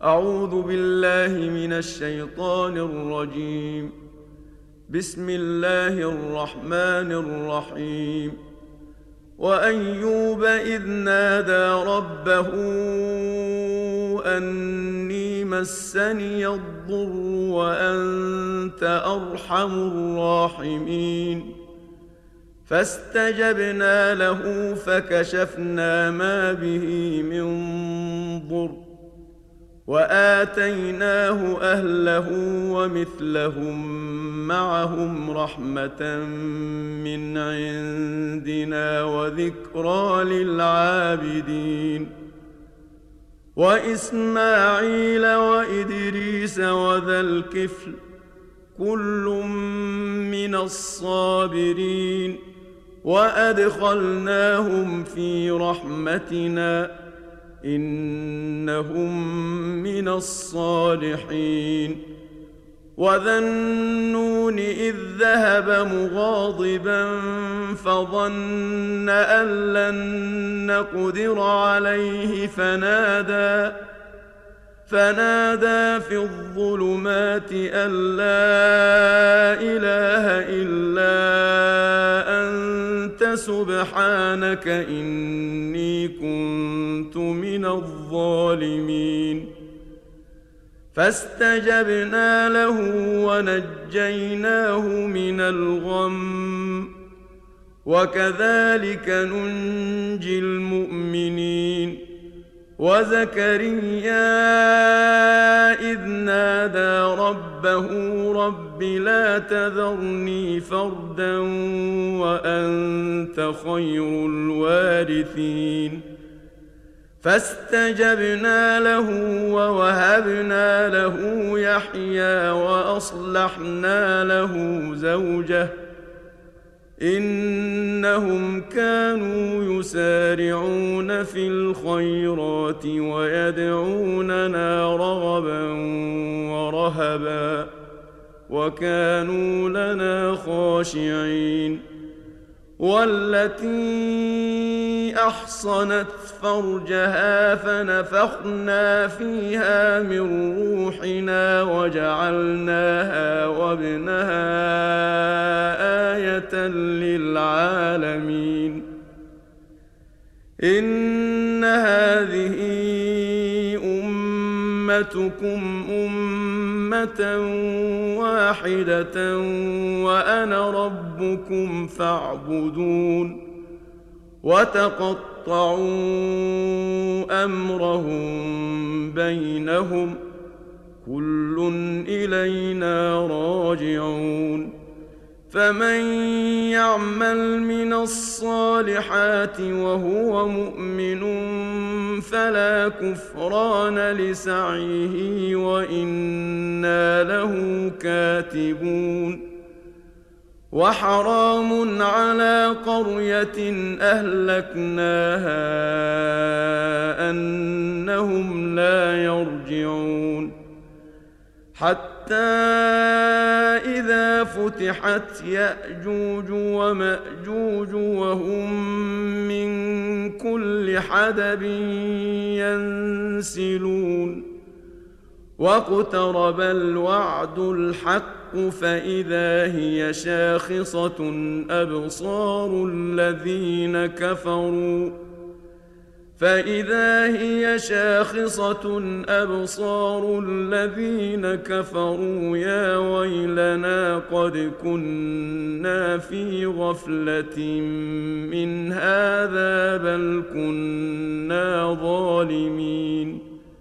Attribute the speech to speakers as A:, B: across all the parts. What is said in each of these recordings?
A: أعوذ بالله من الشيطان الرجيم. بسم الله الرحمن الرحيم. وأيوب إذ نادى ربه أني مسني الضر وأنت أرحم الراحمين، فاستجبنا له فكشفنا ما به من ضر وآتيناه أهله ومثلهم معهم رحمة من عندنا وذكرى للعابدين. وإسماعيل وإدريس وذا الكفل كل من الصابرين، وأدخلناهم في رحمتنا إنهم من الصالحين. وذا النون إذ ذهب مغاضبا فظن أن لن نقدر عليه فنادى في الظلمات أن لا إله إلا أنت سبحانك إني كنت من الظالمين. فاستجبنا له ونجيناه من الغم، وكذلك ننجي المؤمنين. وزكريا إذ نادى ربه رب لا تذرني فردا وأنت خير الوارثين. فاستجبنا له ووهبنا له يحيى وأصلحنا له زوجه إنهم كانوا يسارعون في الخيرات ويدعوننا رغبا ورهبا وكانوا لنا خاشعين. والتي أحصنت فرجها فنفخنا فيها من روحنا وجعلناها وابنها آية للعالمين. إن هذه أمتكم أمة واحدة وأنا ربكم فاعبدون. وتقطعوا أمرهم بينهم كل إلينا راجعون. فمن يعمل من الصالحات وهو مؤمن فلا كفران لسعيه وإنا له كاتبون. وحرام على قرية أهلكناها أنهم لا يرجعون. حتى إذا فتحت يأجوج ومأجوج وهم من كل حدب ينسلون. واقترب الوعد الحق فإذا هي شاخصة أبصار الذين كفروا يا ويلنا قد كنا في غفلة من هذا بل كنا ظالمين.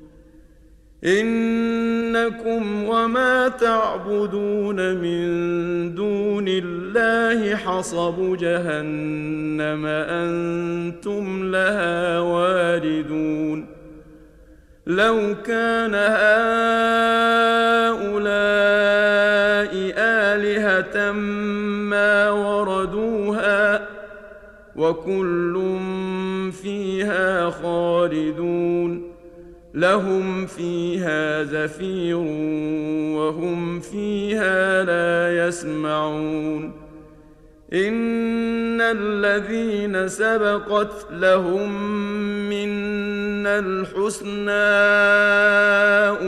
A: إنكم وما تعبدون من دون الله حصب جهنم أنتم لها واردون. لو كان هؤلاء آلهة ما وردوها وكل فيها خالدون. لهم فيها زفير وهم فيها لا يسمعون. إن الذين سبقت لهم منا الحسنى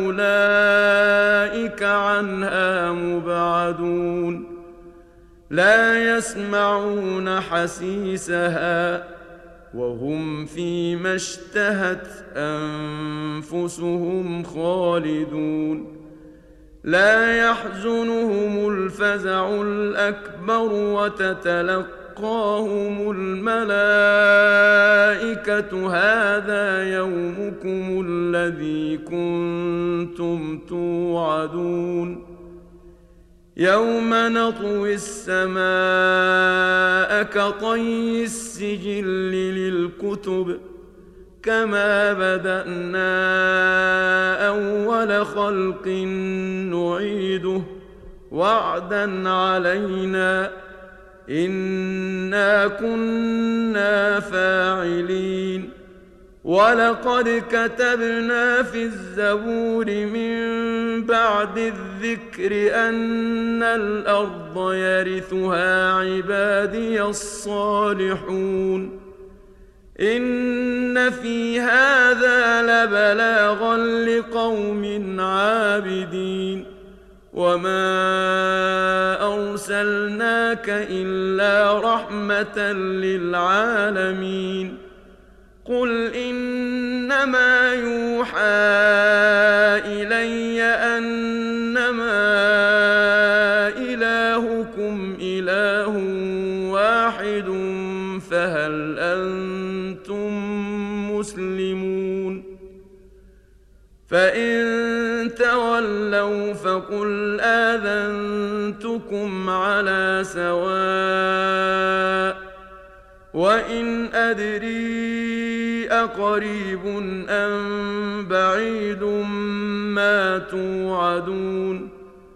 A: عنها مبعدون لا يسمعون حسيسها وهم فيما اشتهت أنفسهم خالدون لا يحزنهم الفزع الأكبر وتتلقاهم الملائكة هذا يومكم الذي كنتم توعدون يوم نطوي السماء كطي السجل للكتب كما بدأنا أول خلق نعيده وعدا علينا إنا كنا فاعلين ولقد كتبنا في الزبور من بعد الذكر أن الأرض يرثها عبادي الصالحون إن في هذا لبلاغا لقوم عابدين وما أرسلناك إلا رحمة للعالمين قل إنما يوحى إلي أنما إلهكم إله واحد فهل أنتم مسلمون فإن تولوا فقل آذنتكم على سواء وإن أدري أقريب أم بعيد ما توعدون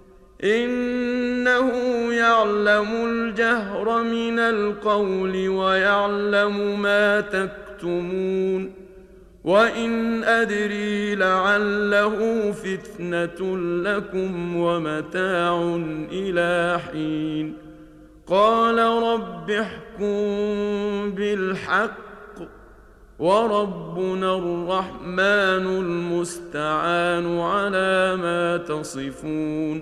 A: إنه يعلم الجهر من القول ويعلم ما تكتمون وإن أدري لعله فتنة لكم ومتاع إلى حين قال رب احكم بالحق وربنا الرحمن المستعان على ما تصفون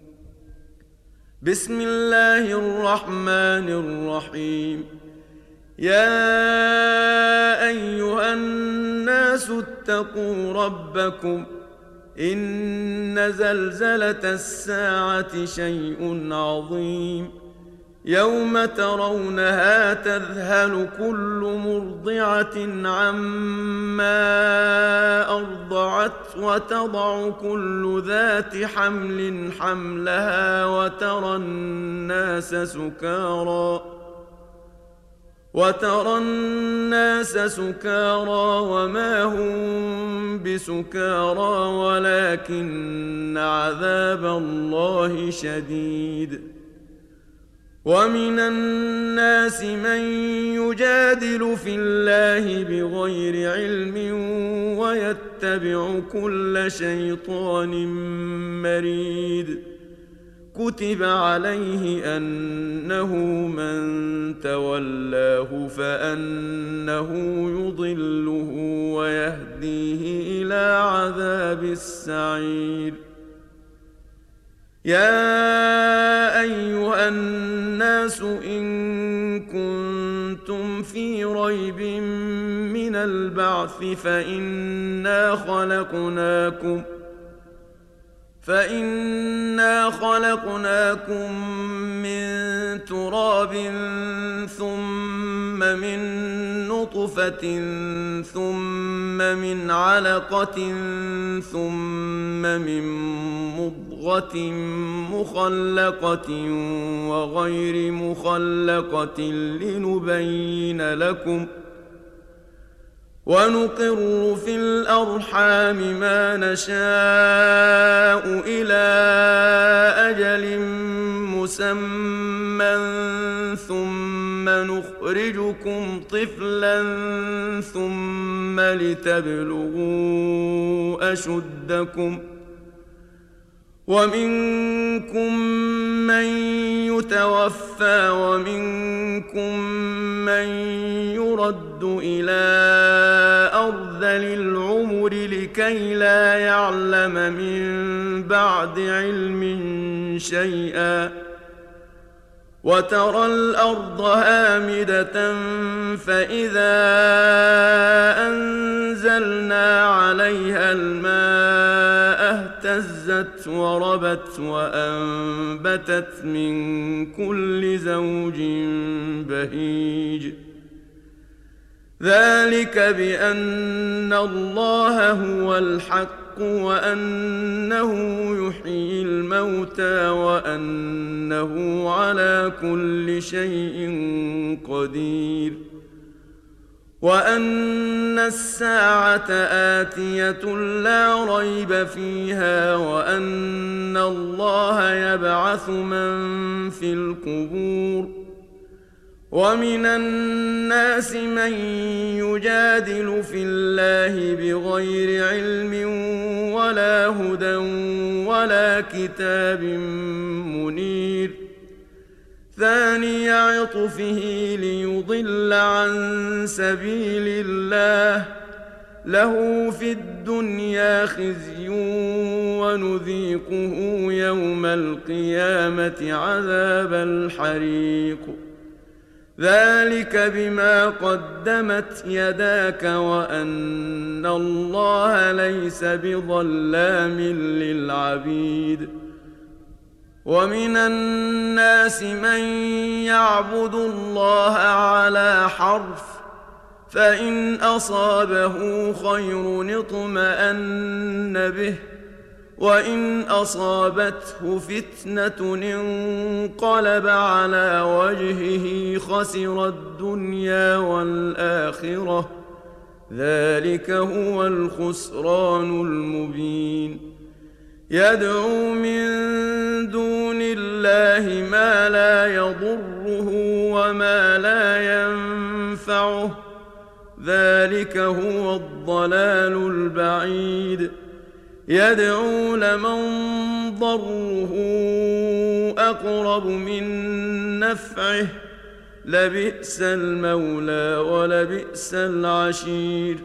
A: بسم الله الرحمن الرحيم يا أيها الناس اتقوا ربكم إن زلزلة الساعة شيء عظيم يوم ترونها تذهل كل مرضعة عما أرضعت وتضع كل ذات حمل حملها وترى الناس سكارى وما هم بسكارى ولكن عذاب الله شديد ومن الناس من يجادل في الله بغير علم ويتبع كل شيطان مريد كتب عليه أنه من تولاه فأنه يضله ويهديه إلى عذاب السعير يا أيها الناس إن كنتم في ريب من البعث فإنا خلقناكم من تراب ثم من نطفة ثم من علقة ثم من مضغة مخلقة وغير مخلقة لنبين لكم ونقر في الأرحام ما نشاء إلى أجل مسمى ثم نخرجكم طفلا ثم لتبلغوا أشدكم ومنكم من يتوفى ومنكم من يرد إلى أرذل العمر لكي لا يعلم من بعد علم شيئا وترى الأرض هامدة فإذا أنزلنا عليها الماء اهتزت وربت وأنبتت من كل زوج بهيج ذلك بأن الله هو الحق وأنه يحيي الموتى وأنه على كل شيء قدير وأن الساعة آتية لا ريب فيها وأن الله يبعث من في القبور ومن الناس من يجادل في الله بغير علم ولا هدى ولا كتاب منير ثاني عطفه ليضل عن سبيل الله له في الدنيا خزي ونذيقه يوم القيامة عذاب الحريق ذلك بما قدمت يداك وأن الله ليس بظلام للعبيد ومن الناس من يعبد الله على حرف فإن أصابه خير اطمأن به وإن أصابته فتنة انقلب على وجهه خسر الدنيا والآخرة ذلك هو الخسران المبين يدعو من دون الله ما لا يضره وما لا ينفعه ذلك هو الضلال البعيد يدعو لمن ضره أقرب من نفعه لبئس المولى ولبئس العشير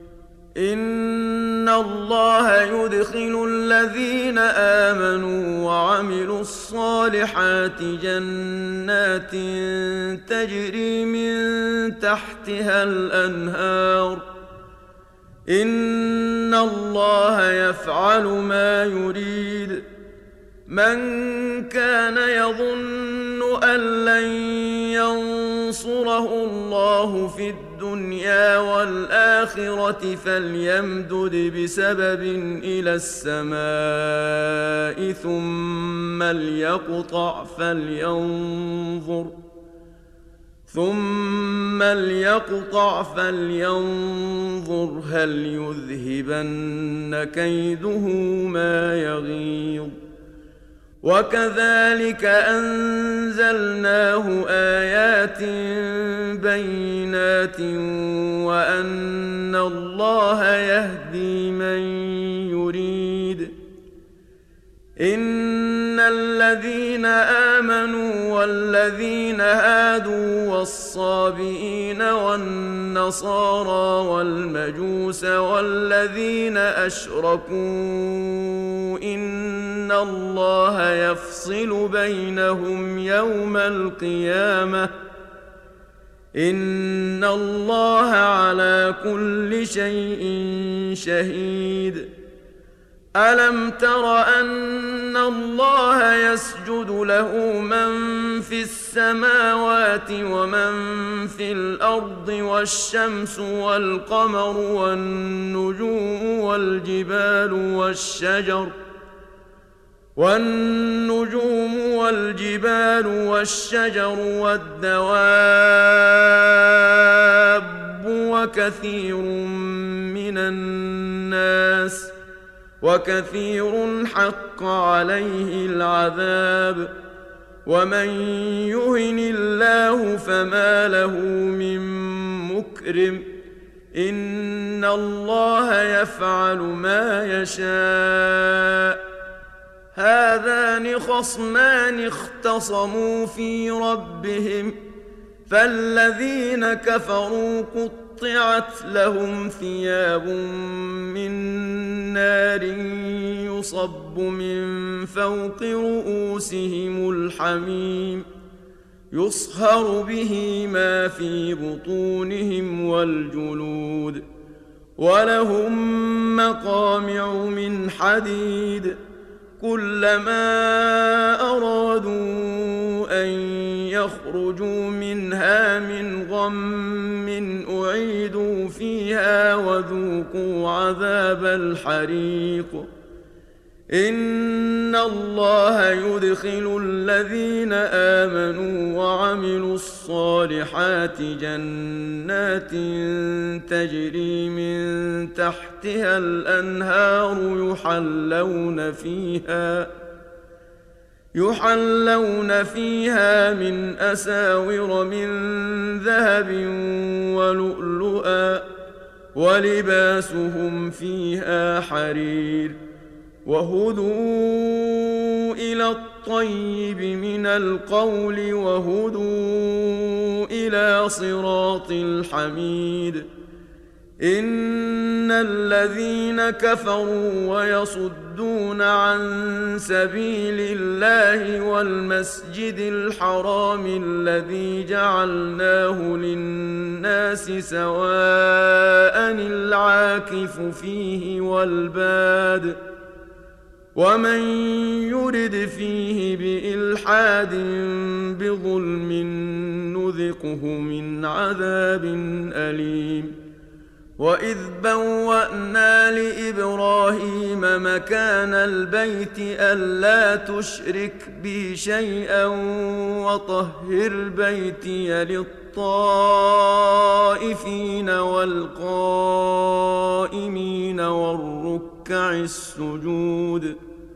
A: إن الله يدخل الذين آمنوا وعملوا الصالحات جنات تجري من تحتها الأنهار إن الله يفعل ما يريد من كان يظن أن لن ينصره الله في الدنيا والآخرة فليمدد بسبب إلى السماء ثم ليقطع فلينظر هل يذهبن كيده ما يغيظ وكذلك أنزلناه آيات بينات وأن الله يهدي من يريد إن الذين آمنوا والذين هادوا والصابئين والنصارى والمجوس والذين أشركوا إن الله يفصل بينهم يوم القيامة إن الله على كل شيء شهيد ألم تر أن الله يسجد له من في السماوات ومن في الأرض والشمس والقمر والنجوم والجبال والشجر والدواب وكثير حق عليه العذاب ومن يهن الله فما له من مكرم إن الله يفعل ما يشاء هذان خصمان اختصموا في ربهم فالذين كفروا قطعوا قطعت لهم ثياب من نار يصب من فوق رؤوسهم الحميم يصهر به ما في بطونهم والجلود ولهم مقامع من حديد كلما أرادوا أن يخرجوا منها من غم أعيدوا فيها وذوقوا عذاب الحريق إن الله يدخل الذين آمنوا وعملوا الصالحات جنات تجري من تحتها الأنهار يحلون فيها من أساور من ذهب ولؤلؤا ولباسهم فيها حرير وهدوا إلى الطيب من القول وهدوا إلى صراط الحميد إن الذين كفروا ويصدون عن سبيل الله والمسجد الحرام الذي جعلناه للناس سواء العاكف فيه والباد ومن يرد فيه بإلحاد بظلم نذقه من عذاب أليم وإذ بوأنا لإبراهيم مكان البيت ألا تشرك بي شيئا وطهر بيتي للطائفين والقائمين والركع السجود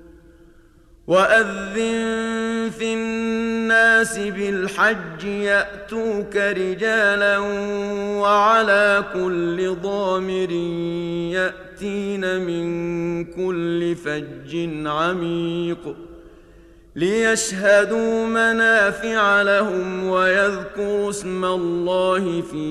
A: وأذن في الناس بالحج يأتوك رجالا وعلى كل ضامر يأتين من كل فج عميق ليشهدوا منافع لهم ويذكروا اسم الله في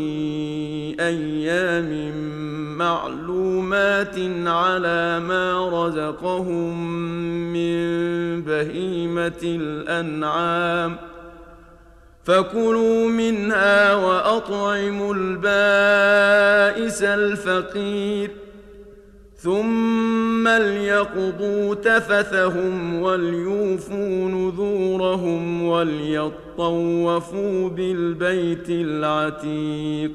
A: أيام معلومات على ما رزقهم من بهيمة الأنعام فكلوا منها وأطعموا البائس الفقير ثم ليقضوا تفثهم وليوفوا نذورهم وليطوفوا بالبيت العتيق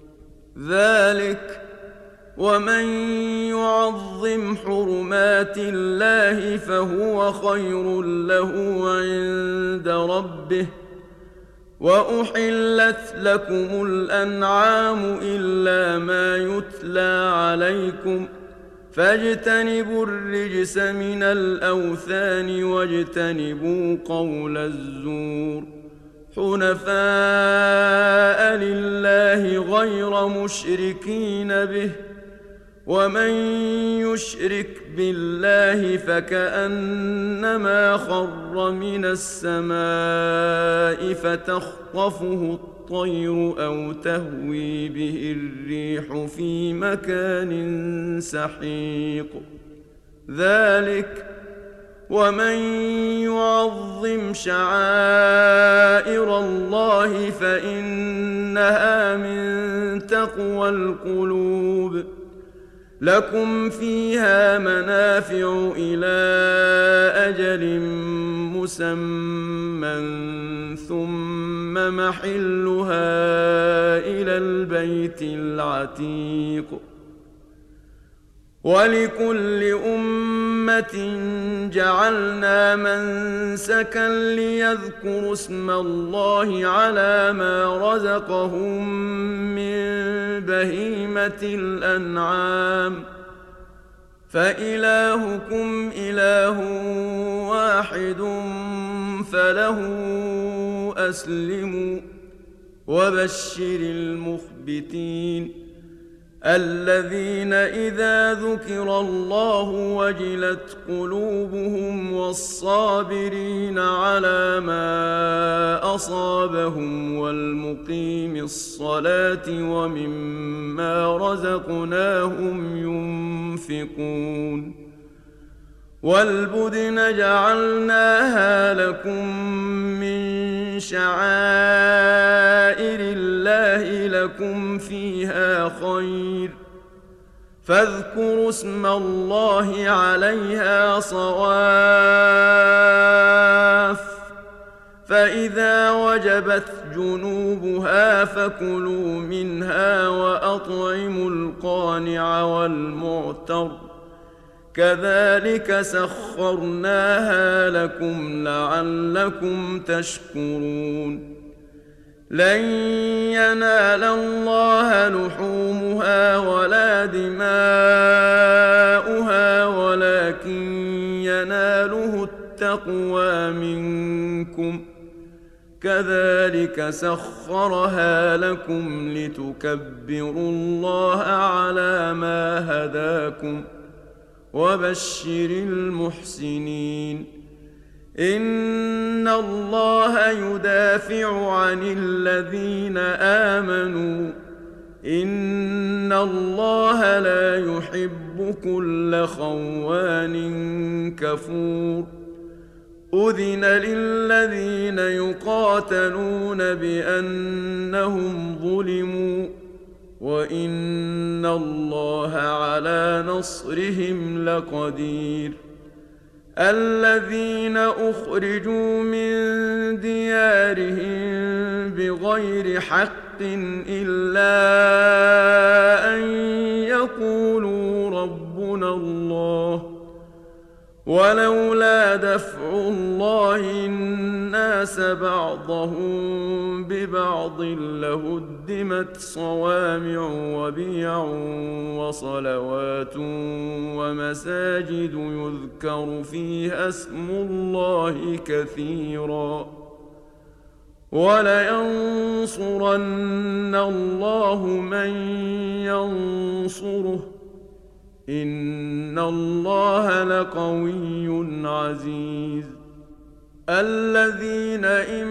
A: ذلك ومن يعظم حرمات الله فهو خير له عند ربه وأحلت لكم الأنعام إلا ما يتلى عليكم فاجتنبوا الرجس من الأوثان واجتنبوا قول الزور حنفاء لله غير مشركين به ومن يشرك بالله فكأنما خر من السماء فتخطفه الطير أو تهوي به الريح في مكان سحيق ذلك ومن يعظم شعائر الله فإنها من تقوى القلوب لكم فيها منافع إلى أجل مسمى ثم محلها إلى البيت العتيق ولكل أمة جعلنا منسكا ليذكروا اسم الله على ما رزقهم من بهيمة الأنعام فإلهكم إله واحد فله أسلموا وبشر المخبتين الذين إذا ذكر الله وجلت قلوبهم والصابرين على ما أصابهم والمقيم الصلاة ومما رزقناهم ينفقون والبدن جعلناها لكم من شعائر الله لكم فيها خير فاذكروا اسم الله عليها صواف فإذا وجبت جنوبها فكلوا منها وأطعموا القانع والمعتر كذلك سخرناها لكم لعلكم تشكرون لن ينال الله لحومها ولا دماؤها ولكن يناله التقوى منكم كذلك سخرها لكم لتكبروا الله على ما هداكم وبشر المحسنين إن الله يدافع عن الذين آمنوا إن الله لا يحب كل خوان كفور أذن للذين يقاتلون بأنهم ظلموا وإن الله على نصرهم لقدير الذين أخرجوا من ديارهم بغير حق إلا أن يقولوا ربنا الله ولولا دفع الله الناس بعضهم ببعض لهدمت صوامع وبيع وصلوات ومساجد يذكر فيها اسم الله كثيرا ولينصرن الله من ينصره إن الله لقوي عزيز الذين إن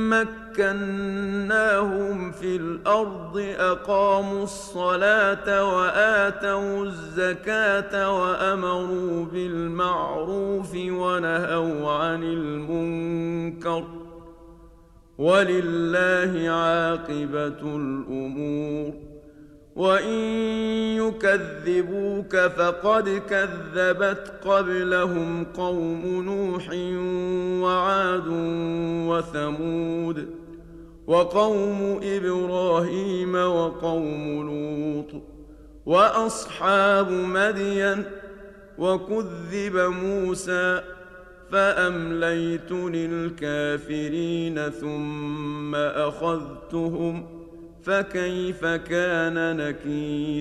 A: مكناهم في الأرض أقاموا الصلاة وآتوا الزكاة وأمروا بالمعروف ونهوا عن المنكر ولله عاقبة الأمور وإن يكذبوك فقد كذبت قبلهم قوم نوح وعاد وثمود وقوم إبراهيم وقوم لوط وأصحاب مدين وكذب موسى فأمليت للكافرين ثم أخذتهم فكيف كان نكير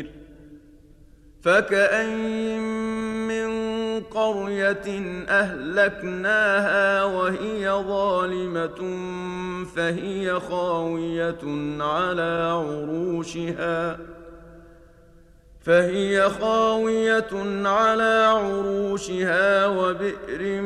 A: فكأين من قرية أهلكناها وهي ظالمة فهي خاوية على عروشها وبئر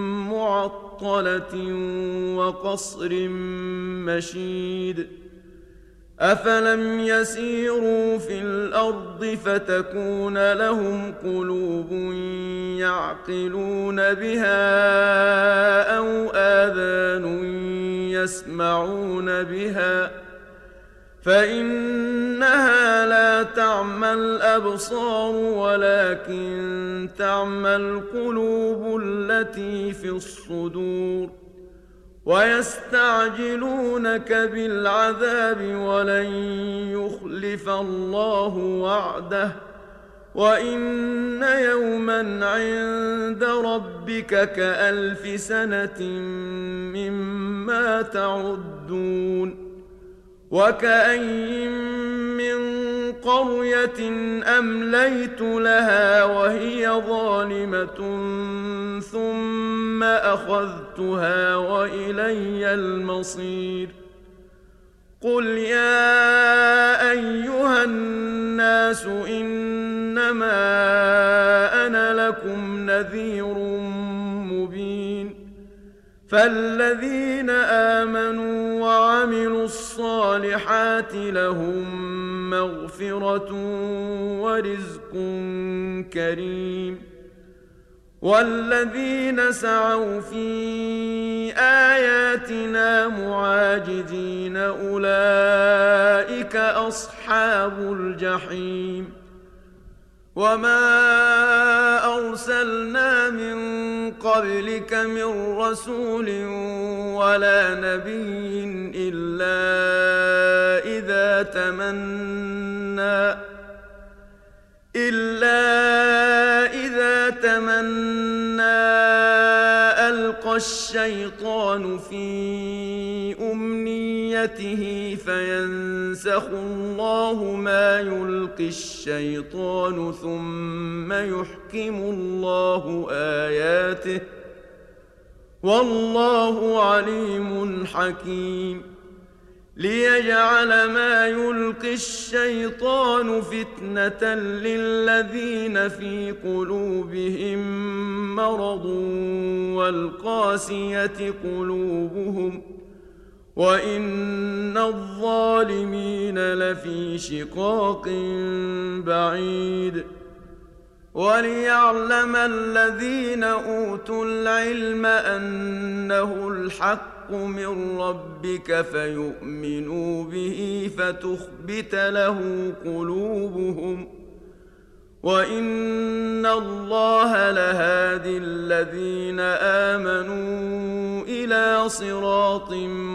A: معطلة وقصر مشيد أفلم يسيروا في الأرض فتكون لهم قلوب يعقلون بها أو آذان يسمعون بها فإنها لا تعمى الأبصار ولكن تعمى القلوب التي في الصدور ويستعجلونك بالعذاب ولن يخلف الله وعده وإن يوما عند ربك كألف سنة مما تعدون وكأين من قرية أمليت لها وهي ظالمة ثم أخذتها وإلي المصير قل يا أيها الناس إنما أنا لكم نذير مبين فالذين آمنوا وعملوا الصالحات لهم مغفرة ورزق كريم والذين سعوا في آياتنا معاجزين أولئك أصحاب الجحيم وما أرسلنا من قبلك من رسول ولا نبي إلا إذا تمنى ألقى الشيطان في أمنيته فينسخ الله ما يلقي الشيطان ثم يحكم الله آياته والله عليم حكيم ليجعل ما يلقي الشيطان فتنة للذين في قلوبهم مرض والقاسية قلوبهم وإن الظالمين لفي شقاق بعيد وليعلم الذين أوتوا العلم أنه الحق من ربك فيؤمنوا به فتخبت له قلوبهم وإن الله لهادي الذين آمنوا إلى صراط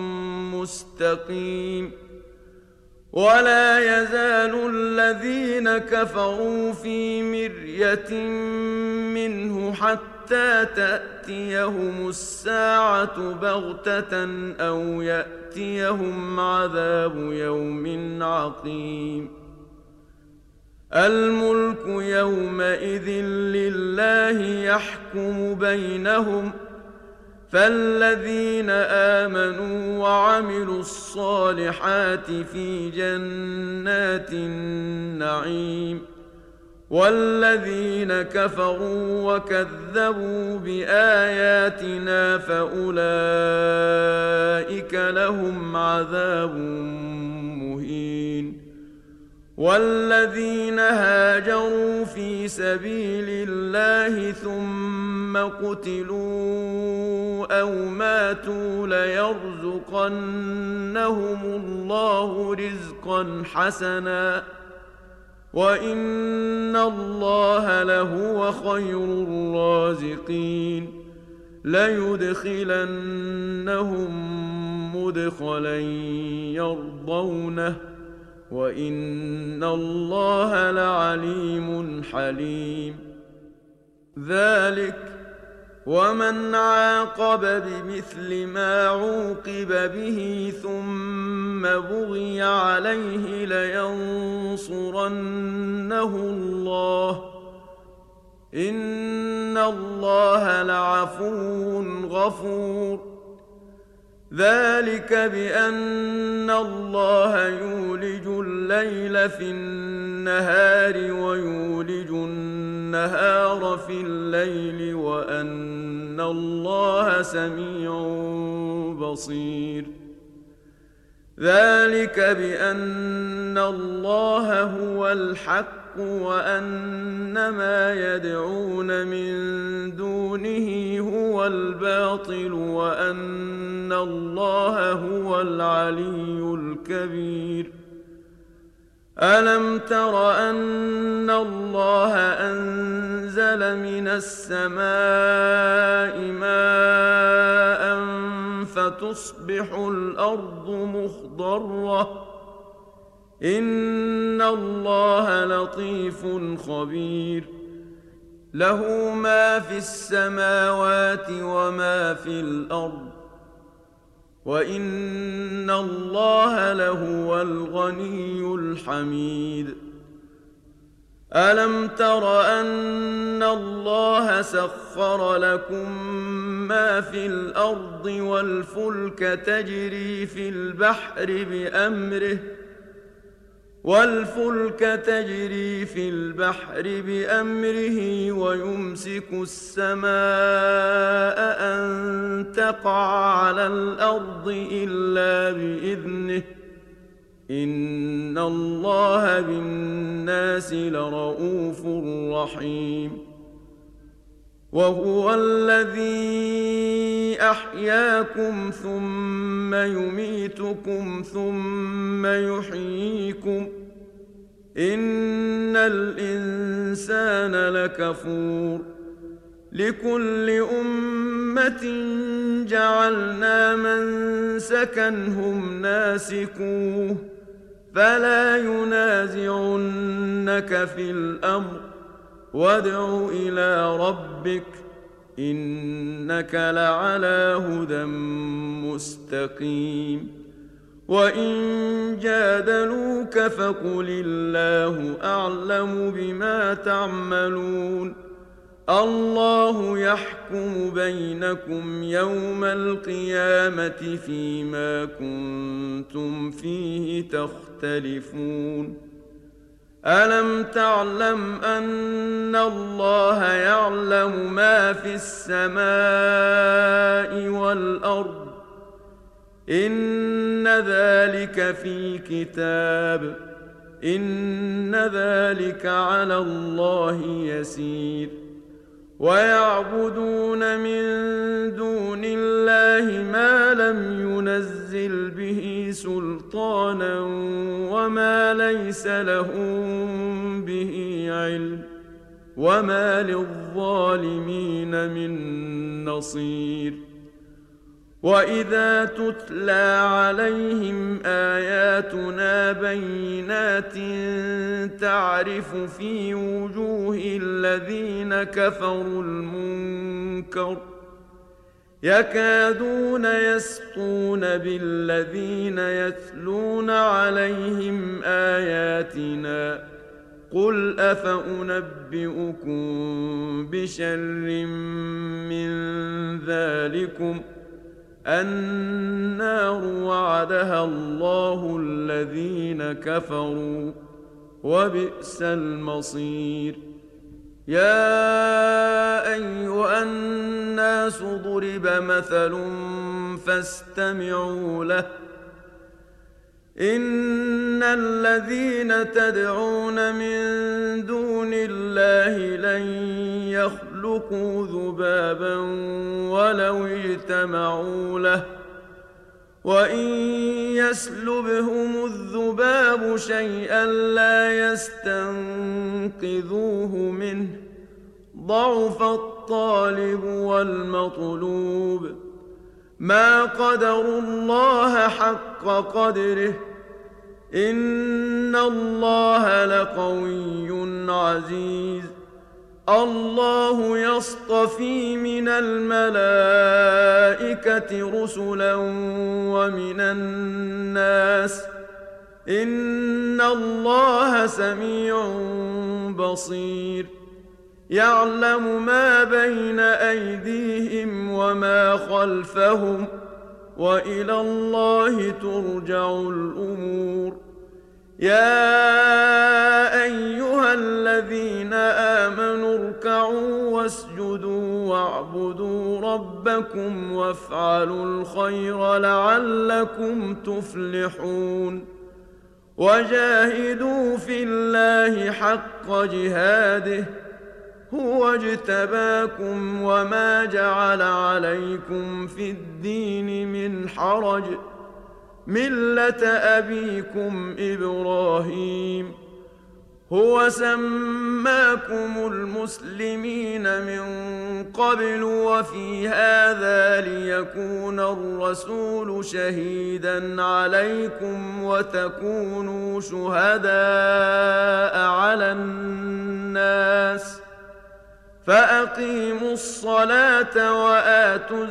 A: مستقيم ولا يزال الذين كفروا في مرية منه حتى تأتيهم الساعة بغتة أو يأتيهم عذاب يوم عقيم الملك يومئذ لله يحكم بينهم فالذين آمنوا وعملوا الصالحات في جنات النعيم والذين كفروا وكذبوا بآياتنا فأولئك لهم عذاب مهين والذين هاجروا في سبيل الله ثم قتلوا أو ماتوا ليرزقنهم الله رزقا حسنا وإن الله لهو خير الرازقين ليدخلنهم مدخلا يرضونه وإن الله لعليم حليم ذلك ومن عاقب بمثل ما عوقب به ثم بغي عليه لينصرنه الله إن الله لعفو غفور ذلك بأن الله يولج الليل في النهار ويولج النهار في الليل وأن الله سميع بصير ذلك بأن الله هو الحق وأن ما يدعون من دونه هو الباطل وأن الله هو العلي الكبير ألم تر أن الله أنزل من السماء ماء فتصبح الأرض مخضرة إن الله لطيف خبير له ما في السماوات وما في الأرض وإن الله لهو الغني الحميد ألم تر أن الله سخر لكم ما في الأرض والفلك تجري في البحر بأمره ويمسك السماء أن تقع على الأرض إلا بإذنه إن الله بالناس لرءوف رحيم وهو الذي أحياكم ثم يميتكم ثم يحييكم إن الإنسان لكفور لكل أمة جعلنا منسكا هم ناسكوه فلا ينازعنك في الأمر وادع إلى ربك إنك لعلى هدى مستقيم وإن جادلوك فقل الله أعلم بما تعملون الله يحكم بينكم يوم القيامة فيما كنتم فيه تختلفون ألم تعلم أن الله يعلم ما في السماء والأرض إن ذلك في كتاب إن ذلك على الله يسير ويعبدون من دون الله ما لم ينزل به سلطانا وما ليس لهم به علم وما للظالمين من نصير وإذا تتلى عليهم آياتنا بينات تعرف في وجوه الذين كفروا المنكر يكادون يسطون بالذين يتلون عليهم آياتنا قل أفأنبئكم بشر من ذلكم النار وعدها الله الذين كفروا وبئس المصير يا أيها الناس ضرب مثل فاستمعوا له إن الذين تدعون من دون الله لن يخلقوا ذبابا ولو اجتمعوا له وإن يسلبهم الذباب شيئا لا يستنقذوه منه ضعف الطالب والمطلوب ما قدروا الله حق قدره إن الله لقوي عزيز الله يصطفي من الملائكة رسلا ومن الناس إن الله سميع بصير يعلم ما بين أيديهم وما خلفهم وإلى الله ترجع الأمور يا أيها الذين آمنوا اركعوا واسجدوا واعبدوا ربكم وافعلوا الخير لعلكم تفلحون وجاهدوا في الله حق جهاده هو اجتباكم وما جعل عليكم في الدين من حرج ملة أبيكم إبراهيم هو سماكم المسلمين من قبل وفي هذا ليكون الرسول شهيدا عليكم وتكونوا شهداء على الناس فأقيموا الصلاة وآتوا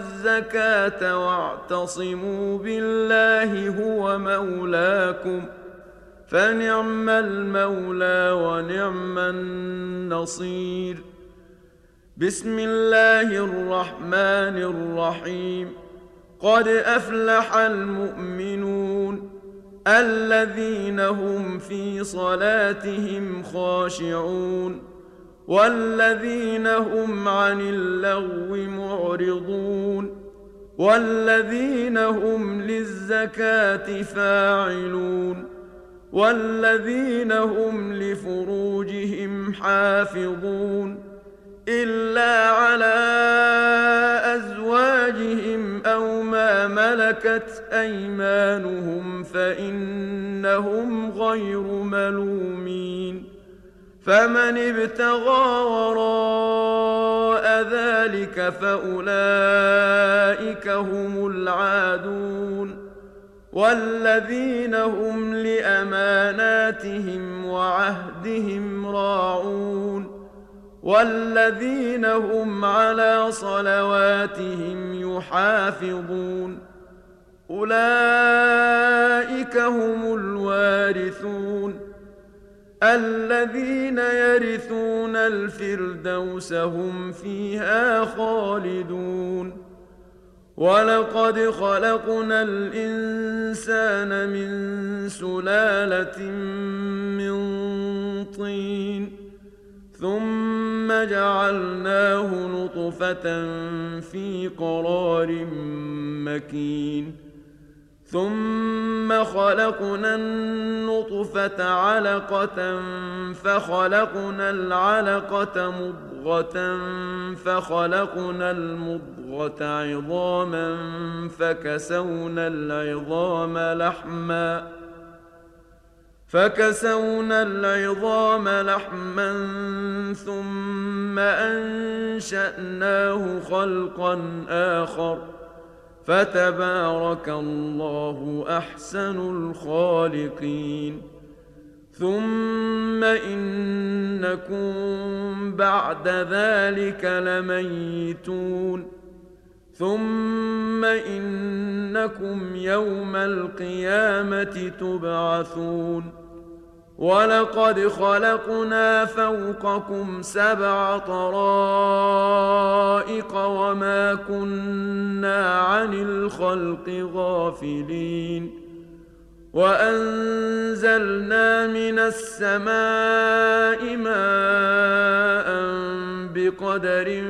A: الزكاة واعتصموا بالله هو مولاكم فنعم المولى ونعم النصير. بسم الله الرحمن الرحيم. قد أفلح المؤمنون الذين هم في صلاتهم خاشعون والذين هم عن اللغو معرضون والذين هم للزكاة فاعلون والذين هم لفروجهم حافظون إلا على أزواجهم أو ما ملكت أيمانهم فإنهم غير ملومين. فمن ابتغى وراء ذلك فأولئك هم العادون والذين هم لأماناتهم وعهدهم راعون والذين هم على صلواتهم يحافظون أولئك هم الوارثون الذين يرثون الفردوس هم فيها خالدون. ولقد خلقنا الإنسان من سلالة من طين ثم جعلناه نطفة في قرار مكين ثم خلقنا النطفة علقة فخلقنا العلقة مضغة فخلقنا المضغة عظاما فكسونا العظام لحما ثم أنشأناه خلقا آخر فتبارك الله أحسن الخالقين. ثم إنكم بعد ذلك لميتون ثم إنكم يوم القيامة تبعثون. ولقد خلقنا فوقكم 7 طرائق وما كنا عن الخلق غافلين وأنزلنا من السماء ماء بقدر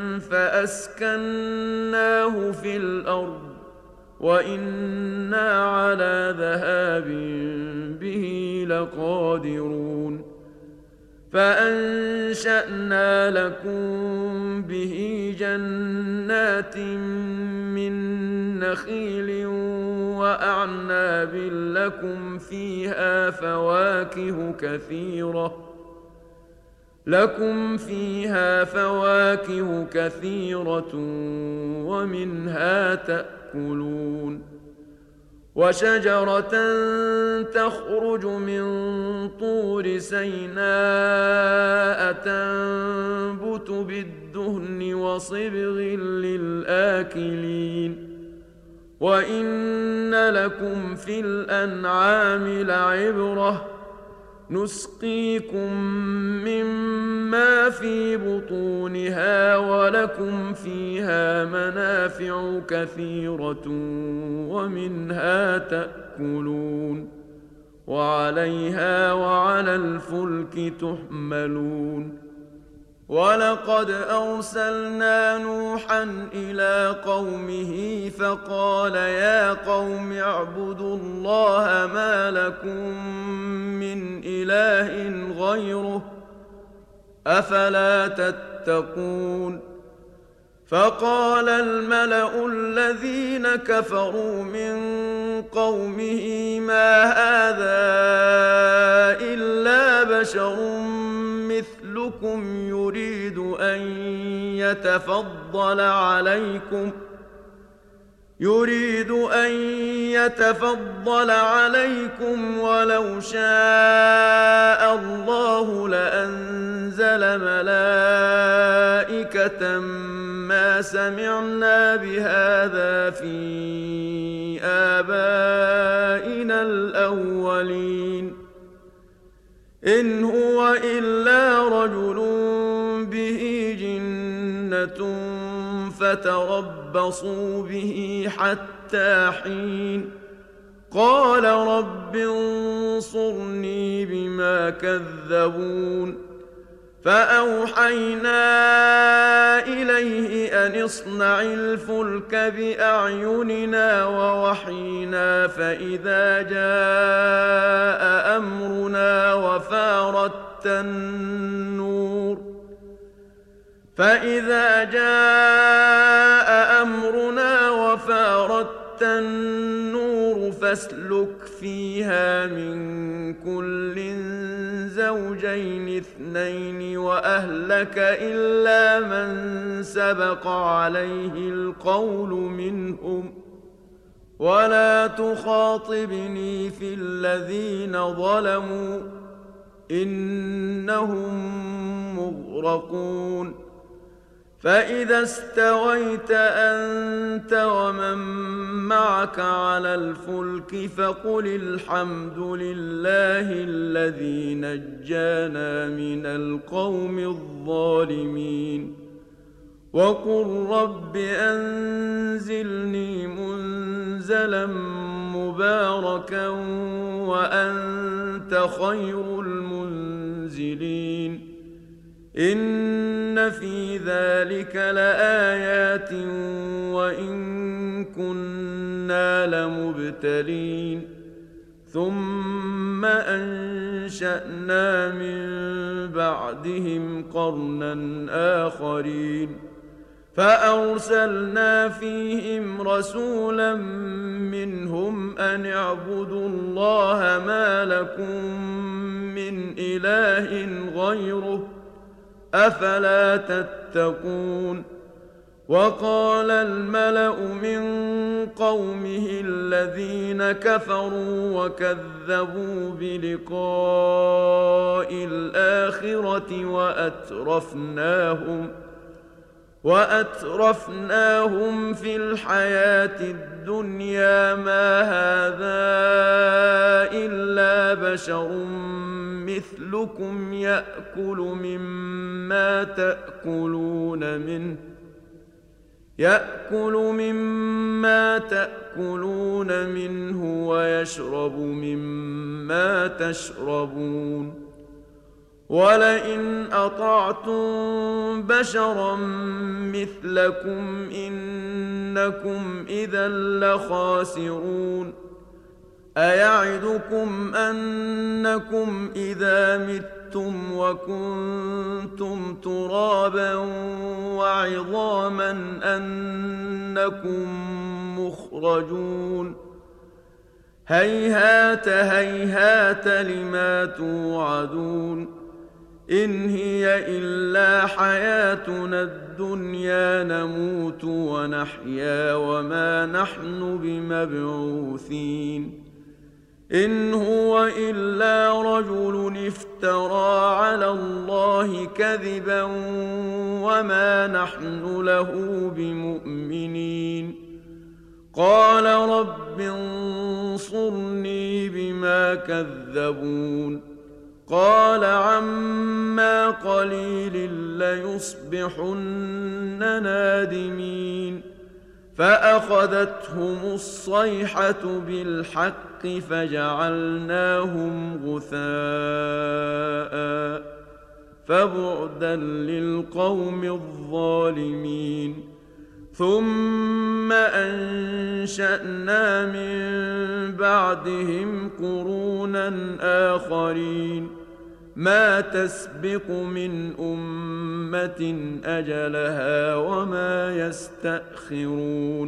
A: فأسكناه في الأرض وإنا على ذهاب به لقادرون. فأنشأنا لكم به جنات من نخيل وأعناب لكم فيها فواكه كثيرة ومنها تأكلون. وشجرة تخرج من طور سيناء تنبت بالدهن وصبغ للآكلين. وإن لكم في الأنعام لعبرة نسقيكم مما في بطونها ولكم فيها منافع كثيرة ومنها تأكلون وعليها وعلى الفلك تحملون. ولقد أرسلنا نوحا إلى قومه فقال يا قوم اعبدوا الله ما لكم من إله غيره أفلا تتقون. فقال الملأ الذين كفروا من قومه ما هذا إلا بشر مثلكم يريد أن يتفضل عليكم ولو شاء الله لأنزل ملائكة ما سمعنا بهذا في آبائنا الأولين. إن هو إلا رجل به جنة فتربصوا به حتى حين قال رب انصرني بما كذبون فأوحينا إليه أن اصنع الفلك بأعيننا ووحينا فإذا جاء أمرنا وفارت النور فاسلك فيها من كل زوجين اثنين وأهلك إلا من سبق عليه القول منهم ولا تخاطبني في الذين ظلموا إنهم مغرقون فإذا استويت أنت ومن معك على الفلك فقل الحمد لله الذي نجانا من القوم الظالمين وقل رب أنزلني منزلا مباركا وأنت خير المنزلين إن في ذلك لآيات وإن كنا لمبتلين ثم أنشأنا من بعدهم قرنا آخرين فأرسلنا فيهم رسولا منهم أن اعبدوا الله ما لكم من إله غيره أفلا تتقون وقال الملأ من قومه الذين كفروا وكذبوا بلقاء الآخرة وأترفناهم في الحياة الدنيا ما هذا إلا بشر مثلكم يأكل مما تأكلون منه ويشرب مما تشربون ولئن أطعتم بشرا مثلكم إنكم إذا لخاسرون أيعدكم أنكم إذا متم وكنتم ترابا وعظاما أنكم مخرجون هيهات هيهات لما توعدون إن هي إلا حياتنا الدنيا نموت ونحيا وما نحن بمبعوثين إن هو إلا رجل افترى على الله كذبا وما نحن له بمؤمنين قال رب انصرني بما كذبون قال عما قليل ليصبحن نادمين فأخذتهم الصيحة بالحق فجعلناهم غثاء فبعدا للقوم الظالمين ثم أنشأنا من بعدهم قرونا آخرين ما تسبق من أمة أجلها وما يستأخرون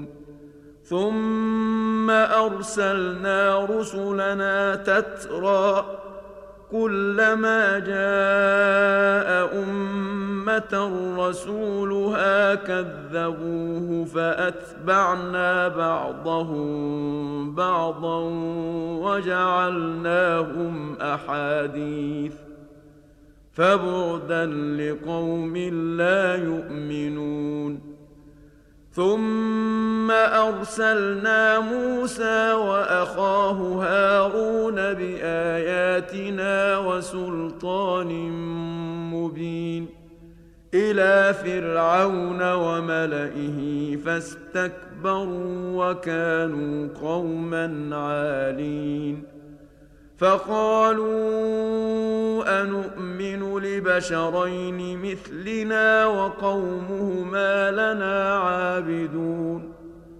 A: ثم أرسلنا رسلنا تترى كلما جاء أمة رسولها كذبوه فأتبعنا بعضهم بعضا وجعلناهم أحاديث فبعدا لقوم لا يؤمنون ثم ثم أرسلنا موسى وأخاه هارون بآياتنا وسلطان مبين إلى فرعون وملئه فاستكبروا وكانوا قوما عالين فقالوا أنؤمن لبشرين مثلنا وقومهما لنا عابدون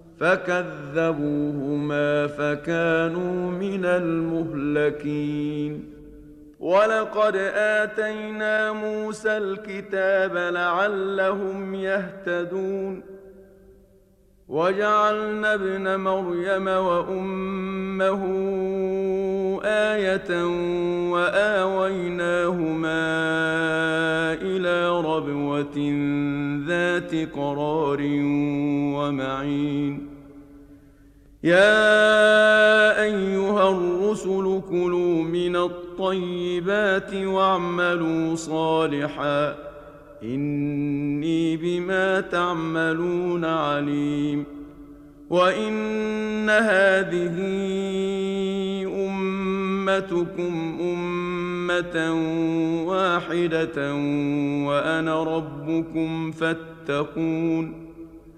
A: فكذبوهما فكانوا من المهلكين ولقد آتينا موسى الكتاب لعلهم يهتدون وجعلنا ابن مريم وأمه آية وآويناهما إلى ربوة ذات قرار ومعين يا أيها الرسل كلوا من الطيبات واعملوا صالحا إني بما تعملون عليم وإن هذه أمتكم أمة واحدة وأنا ربكم فاتقون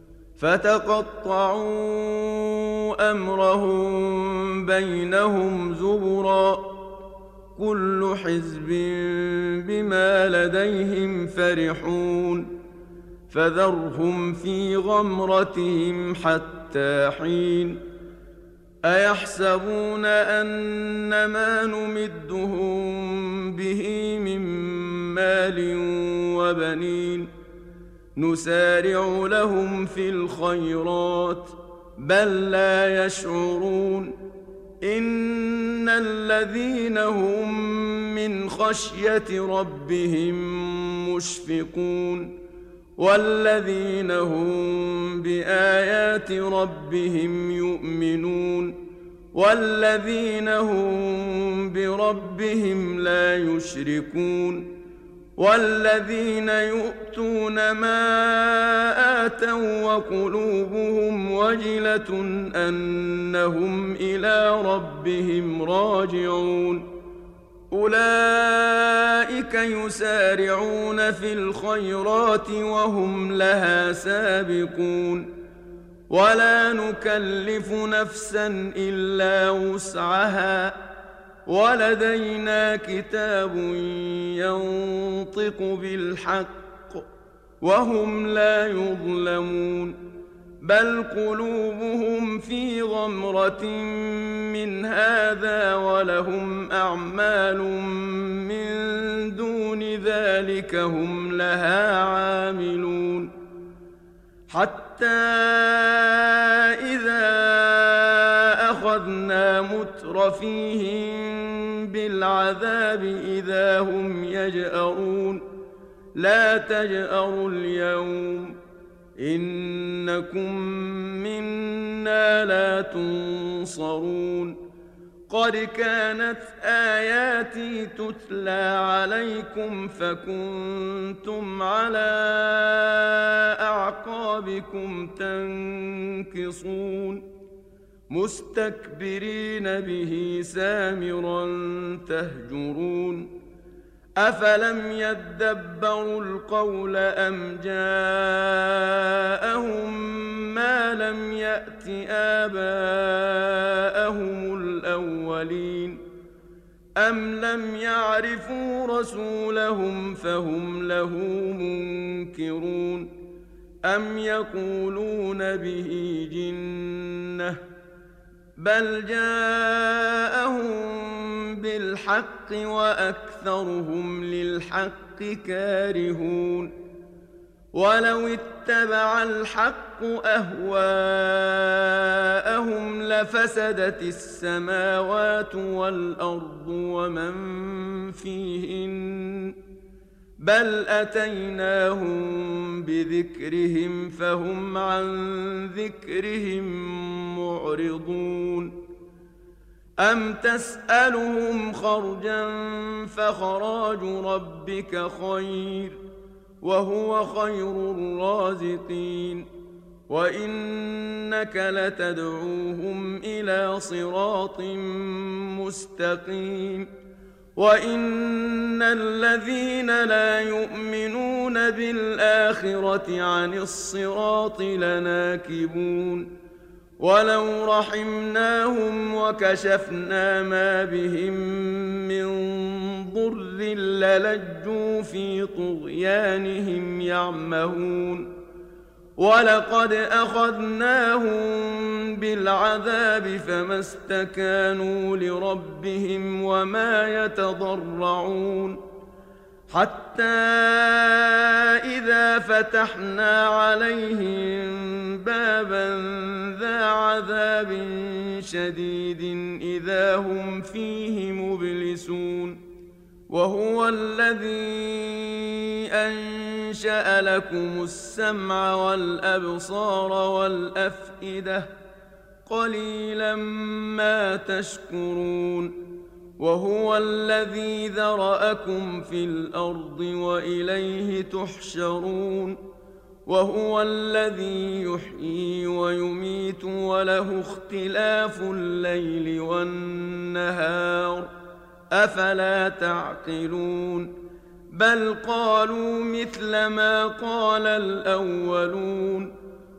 A: فتقطعوا أمرهم بينهم زبرا كل حزب بما لديهم فرحون فذرهم في غمرتهم حتى حين أيحسبون أن ما نمدهم به من مال وبنين نسارع لهم في الخيرات بل لا يشعرون إن الذين هم من خشية ربهم مشفقون والذين هم بآيات ربهم يؤمنون والذين هم بربهم لا يشركون والذين يؤتون ما آتوا وقلوبهم وجلة أنهم إلى ربهم راجعون أولئك يسارعون في الخيرات وهم لها سابقون ولا نكلف نفسا إلا وسعها ولدينا كتاب ينطق بالحق وهم لا يظلمون بل قلوبهم في غمرة من هذا ولهم أعمال من دون ذلك هم لها عاملون حتى إذا أخذنا مترفيهم بالعذاب إذا هم يجأرون لا تجأروا اليوم إنكم منا لا تنصرون قد كانت آياتي تتلى عليكم فكنتم على أعقابكم تنكصون مستكبرين به سامرا تهجرون أفلم يدبروا القول أم جاءهم ما لم يأت آباءهم الأولين أم لم يعرفوا رسولهم فهم له منكرون أم يقولون به جنة بل جاءهم بالحق وأكثرهم للحق كارهون ولو اتبع الحق أهواءهم لفسدت السماوات والأرض ومن فيهن بل أتيناهم بذكرهم فهم عن ذكرهم معرضون أم تسألهم خرجا فخراج ربك خير وهو خير الرازقين وإنك لتدعوهم إلى صراط مستقيم وإن الذين لا يؤمنون بالآخرة عن الصراط لناكبون ولو رحمناهم وكشفنا ما بهم من ضر للجوا في طغيانهم يعمهون ولقد أخذناهم بالعذاب فما استكانوا لربهم وما يتضرعون حتى إذا فتحنا عليهم بابا ذا عذاب شديد إذا هم فيه مبلسون وهو الذي أنشأ لكم السمع والأبصار والأفئدة قليلا ما تشكرون وهو الذي ذرأكم في الأرض وإليه تحشرون وهو الذي يحيي ويميت وله اختلاف الليل والنهار أفلا تعقلون بل قالوا مثل ما قال الأولون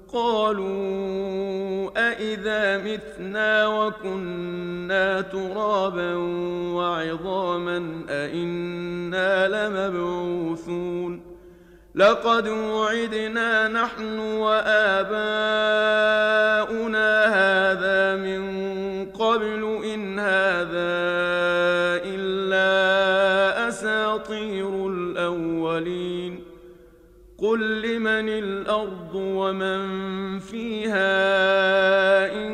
A: قالوا أإذا متنا وكنا ترابا وعظاما أإنا لمبعوثون لقد وعدنا نحن وآباؤنا هذا من قبل إن هذا إلا أساطير الأولين قل لمن الأرض ومن فيها إن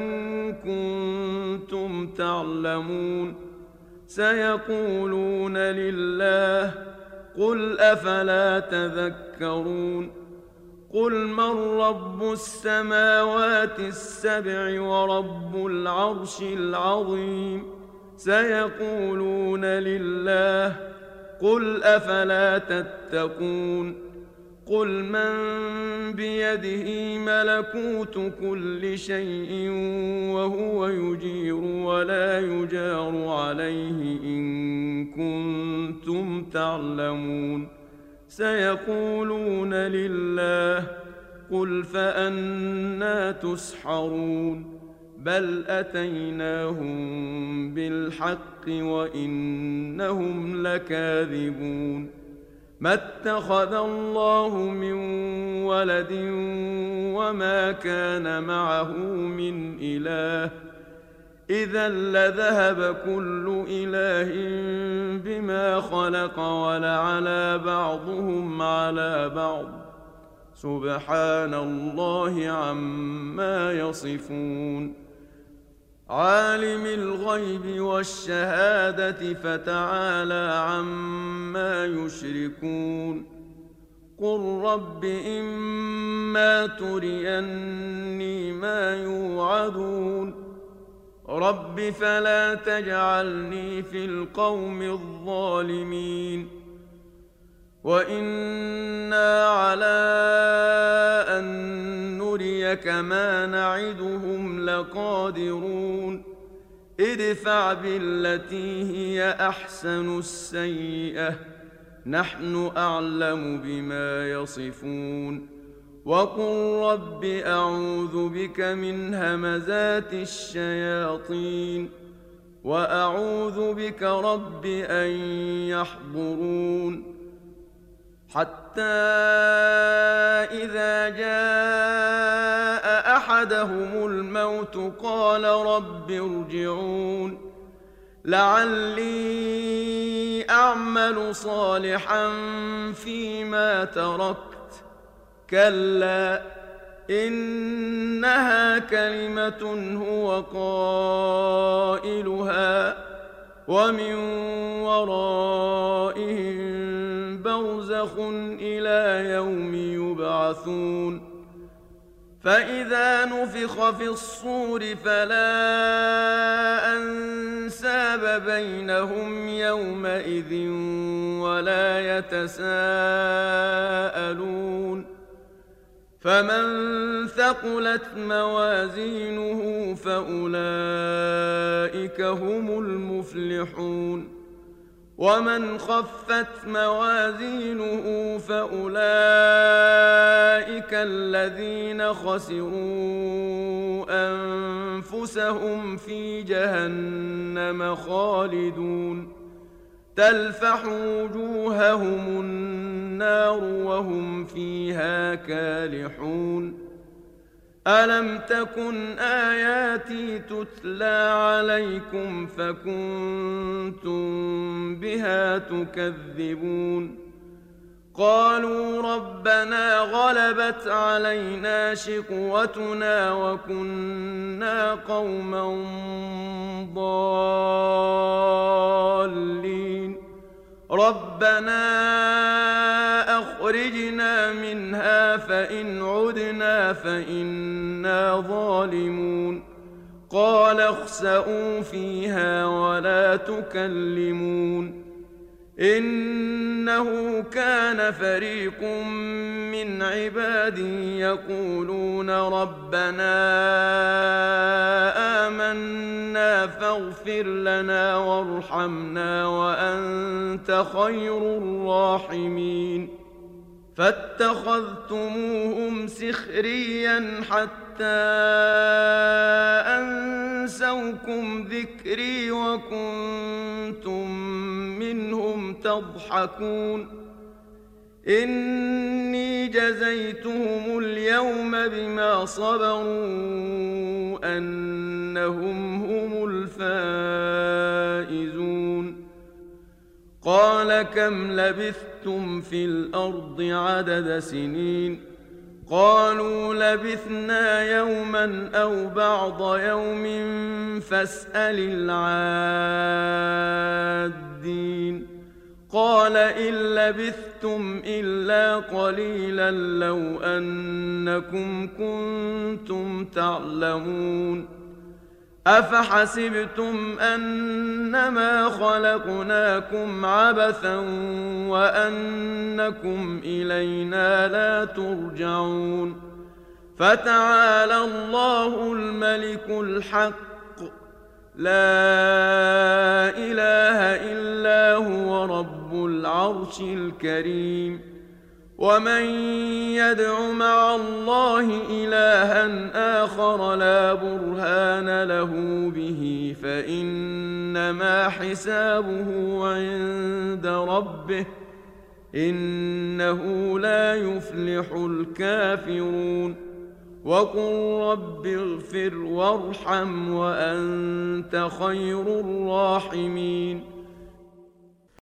A: كنتم تعلمون سيقولون لله قل أفلا تذكرون قل من رب السماوات السبع ورب العرش العظيم سيقولون لله قل أفلا تتقون قل من بيده ملكوت كل شيء وهو يجير ولا يجار عليه إن كنتم تعلمون سيقولون لله قل فأنى تسحرون بل أتيناهم بالحق وإنهم لكاذبون ما اتخذ الله من ولد وما كان معه من إله إذا لذهب كل إله بما خلق ولعلى بعضهم على بعض سبحان الله عما يصفون عالم الغيب والشهادة فتعالى عما يشركون قل رب إما تريني ما يوعدون رب فلا تجعلني في القوم الظالمين وإنا على أن نريك ما نعدهم لقادرون ادفع بالتي هي أحسن السيئة نحن أعلم بما يصفون وقل رب أعوذ بك من همزات الشياطين وأعوذ بك رب أن يحضرون حتى إذا جاء أحدهم الموت قال رب ارجعون لعلي أعمل صالحا فيما تركت كلا إنها كلمة هو قائلها ومن ورائهم برزخ إلى يوم يبعثون فإذا نفخ في الصور فلا أنساب بينهم يومئذ ولا يتساءلون فمن ثقلت موازينه فأولئك هم المفلحون ومن خفت موازينه فأولئك الذين خسروا أنفسهم في جهنم خالدون تلفح وجوههم النار وهم فيها كالحون ألم تكن آياتي تتلى عليكم فكنتم بها تكذبون قالوا ربنا غلبت علينا شقوتنا وكنا قوما ضالين ربنا أخرجنا منها فإن عدنا فإنا ظالمون قال اخسئوا فيها ولا تكلمون إنه كان فريق من عبادي يقولون ربنا آمنا فاغفر لنا وارحمنا وأنت خير الراحمين فاتخذتموهم سخريا حتى أنسوكم ذكري وكنتم منهم تضحكون إني جزيتهم اليوم بما صبروا أنهم هم الفائزون قال كم لبثتم في الأرض عدد سنين قالوا لبثنا يوما أو بعض يوم فاسأل العادين قال إن لبثتم إلا قليلا لو أنكم كنتم تعلمون أفحسبتم أنما خلقناكم عبثا وأنكم إلينا لا ترجعون فتعالى الله الملك الحق لا إله إلا هو رب العرش الكريم ومن يدع مع الله إلها آخر لا برهان له به فإنما حسابه عند ربه إنه لا يفلح الكافرون وقل رب اغفر وارحم وأنت خير الراحمين